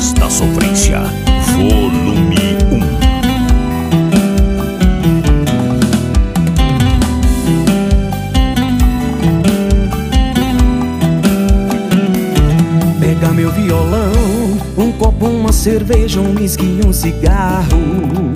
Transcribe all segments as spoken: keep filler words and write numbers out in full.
Voz da Sofrência, volume um. Pega meu violão, um copo, uma cerveja, um whisky e um cigarro.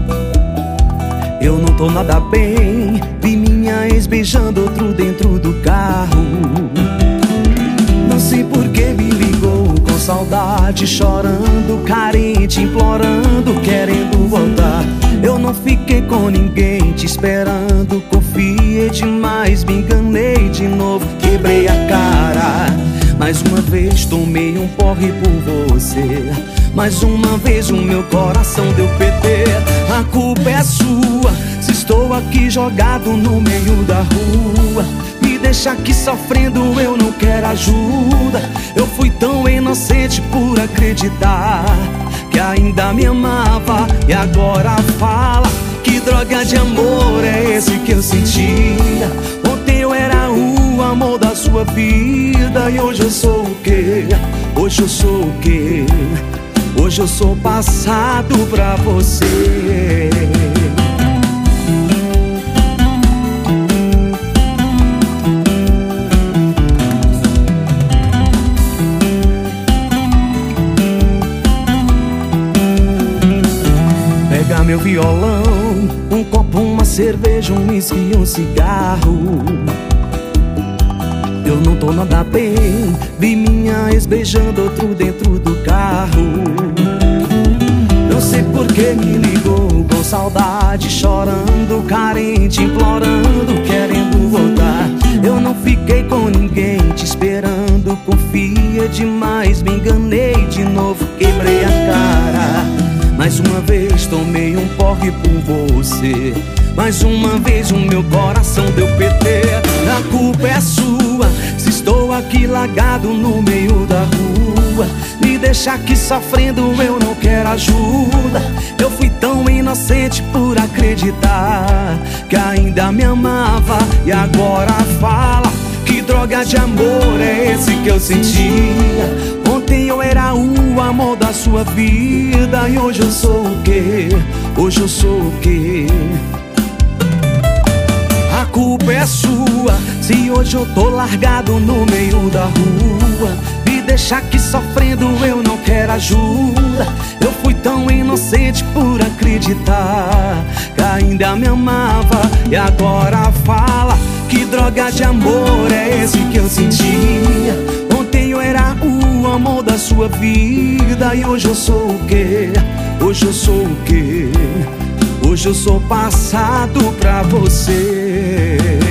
Eu não tô nada bem, vi minha ex beijando outro dentro do carro. Não sei por que me ligou, com saudade, chorando, carente, implorando, querendo voltar. Eu não fiquei com ninguém te esperando, confiei demais, me enganei de novo, quebrei a cara. Mais uma vez tomei um porre por você, mais uma vez o meu coração deu P T. A culpa é sua, se estou aqui jogado no meio da rua. Me deixa aqui sofrendo, eu não quero ajuda. Eu fui tão inocente por acreditar que ainda me amava, e agora fala, que droga de amor é esse que eu sentia? Ontem eu era o amor da sua vida, e hoje eu sou o quê? Hoje eu sou o quê? Hoje eu sou passado pra você. Pega meu violão, um copo, uma cerveja, um whisky e um cigarro. Eu não tô nada bem, vi minha ex beijando outro dentro do carro. Não sei por que me ligou, com saudade, chorando, carente, implorando, querendo voltar. Eu não fiquei com ninguém te esperando, confia demais, me enganei de novo, quebrei a cara. Mais uma vez tomei um porre por você, mais uma vez o meu coração deu P T. A culpa é sua, se estou aqui largado no meio da rua. Me deixa aqui sofrendo, eu não quero ajuda. Eu fui tão inocente por acreditar que ainda me amava, e agora fala, que droga de amor é esse que eu sentia? Ontem eu era o amor da sua vida, e hoje eu sou o quê? Hoje eu sou o quê? A culpa é sua, se hoje eu tô largado no meio da rua. Me deixa aqui sofrendo, eu não quero ajuda. Eu fui tão inocente por acreditar que ainda me amava, e agora fala, que droga de amor é esse que eu sentia? Ontem eu era o amor da sua vida, e hoje eu sou o quê? Hoje eu sou o quê? Hoje eu sou passado pra você.